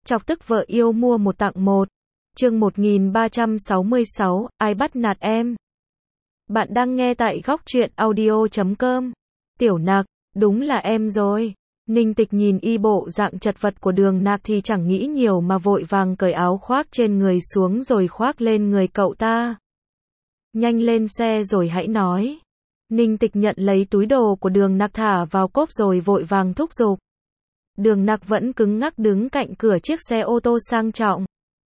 Chọc tức vợ yêu mua một tặng một. Chương 1366, ai bắt nạt em? Bạn đang nghe tại góc truyện audio.com. Tiểu Nặc, đúng là em rồi. Ninh Tịch nhìn y bộ dạng chật vật của Đường Nặc thì chẳng nghĩ nhiều mà vội vàng cởi áo khoác trên người xuống rồi khoác lên người cậu ta. Nhanh lên xe rồi hãy nói. Ninh Tịch nhận lấy túi đồ của Đường Nặc thả vào cốp rồi vội vàng thúc giục. Đường Nặc vẫn cứng ngắc đứng cạnh cửa chiếc xe ô tô sang trọng.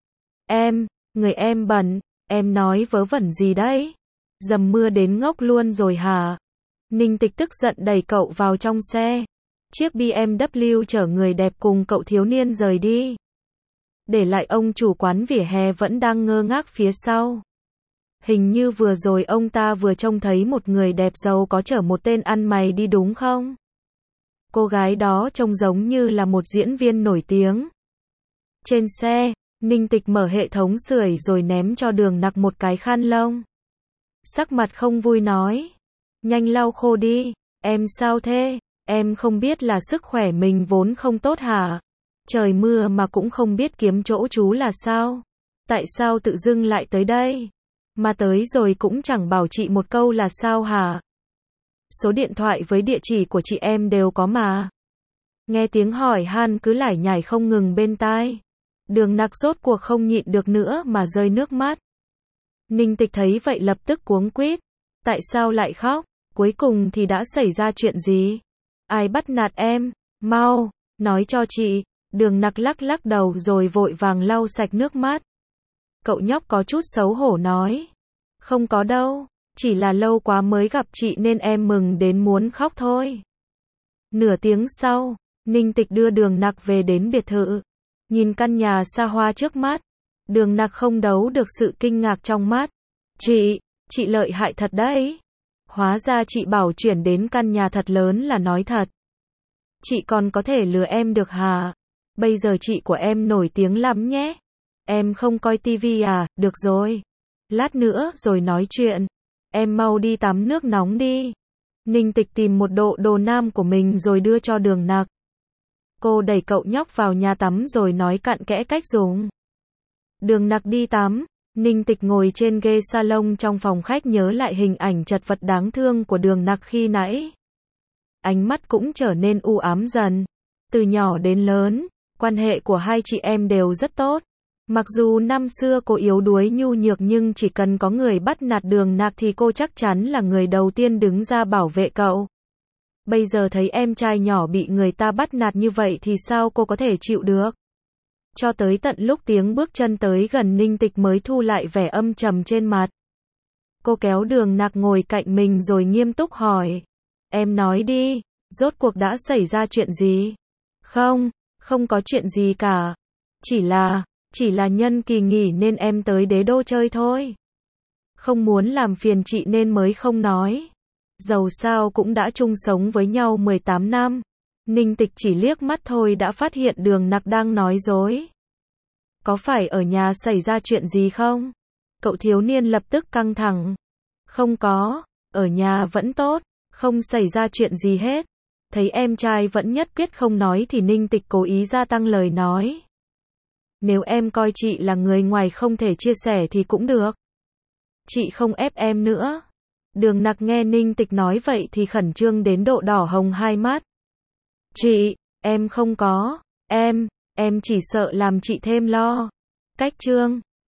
Người em bẩn, em nói vớ vẩn gì đấy? Dầm mưa đến ngốc luôn rồi hả? Ninh Tịch tức giận đẩy cậu vào trong xe. Chiếc BMW chở người đẹp cùng cậu thiếu niên rời đi. Để lại ông chủ quán vỉa hè vẫn đang ngơ ngác phía sau. Hình như vừa rồi ông ta vừa trông thấy một người đẹp giàu có chở một tên ăn mày đi đúng không? Cô gái đó trông giống như là một diễn viên nổi tiếng. Trên xe, Ninh Tịch mở hệ thống sưởi rồi ném cho Đường Nặc một cái khăn lông. Sắc mặt không vui nói. Nhanh lau khô đi, em sao thế? Em không biết là sức khỏe mình vốn không tốt hả? Trời mưa mà cũng không biết kiếm chỗ trú là sao? Tại sao tự dưng lại tới đây? Mà tới rồi cũng chẳng bảo chị một câu là sao hả? Số điện thoại với địa chỉ của chị em đều có mà. Nghe tiếng hỏi han cứ lải nhải không ngừng bên tai. Đường Nặc rốt cuộc không nhịn được nữa mà rơi nước mắt. Ninh Tịch thấy vậy lập tức cuống quýt. Tại sao lại khóc? Cuối cùng thì đã xảy ra chuyện gì? Ai bắt nạt em? Mau, nói cho chị. Đường Nặc lắc lắc đầu rồi vội vàng lau sạch nước mắt. Cậu nhóc có chút xấu hổ nói. Không có đâu, chỉ là lâu quá mới gặp chị nên em mừng đến muốn khóc thôi. Nửa tiếng sau, Ninh Tịch đưa Đường Nặc về đến biệt thự. Nhìn căn nhà xa hoa trước mắt, Đường Nặc không đấu được sự kinh ngạc trong mắt. Chị lợi hại thật đấy. Hóa ra chị bảo chuyển đến căn nhà thật lớn là nói thật. Chị còn có thể lừa em được hả? Bây giờ chị của em nổi tiếng lắm nhé. Em không coi tivi à? Được rồi. Lát nữa rồi nói chuyện. Em mau đi tắm nước nóng đi. Ninh Tịch tìm một đồ nam của mình rồi đưa cho Đường Nặc. Cô đẩy cậu nhóc vào nhà tắm rồi nói cặn kẽ cách dùng. Đường Nặc đi tắm. Ninh Tịch ngồi trên ghế salon trong phòng khách nhớ lại hình ảnh chật vật đáng thương của Đường Nặc khi nãy. Ánh mắt cũng trở nên u ám dần. Từ nhỏ đến lớn, quan hệ của hai chị em đều rất tốt. Mặc dù năm xưa cô yếu đuối nhu nhược nhưng chỉ cần có người bắt nạt Đường Nặc thì cô chắc chắn là người đầu tiên đứng ra bảo vệ cậu. Bây giờ thấy em trai nhỏ bị người ta bắt nạt như vậy thì sao cô có thể chịu được? Cho tới tận lúc tiếng bước chân tới gần Ninh Tịch mới thu lại vẻ âm trầm trên mặt. Cô kéo Đường Nặc ngồi cạnh mình rồi nghiêm túc hỏi. Em nói đi, rốt cuộc đã xảy ra chuyện gì? Không có chuyện gì cả. Chỉ là nhân kỳ nghỉ nên em tới Đế Đô chơi thôi. Không muốn làm phiền chị nên mới không nói. Dầu sao cũng đã chung sống với nhau 18 năm. Ninh Tịch chỉ liếc mắt thôi đã phát hiện Đường Nặc đang nói dối. Có phải ở nhà xảy ra chuyện gì không? Cậu thiếu niên lập tức căng thẳng. Không có, ở nhà vẫn tốt, không xảy ra chuyện gì hết. Thấy em trai vẫn nhất quyết không nói thì Ninh Tịch cố ý gia tăng lời nói. Nếu em coi chị là người ngoài không thể chia sẻ thì cũng được. Chị không ép em nữa. Đường Nặc nghe Ninh Tịch nói vậy thì khẩn trương đến độ đỏ hồng hai mắt. Em không có, em chỉ sợ làm chị thêm lo. Cách trương,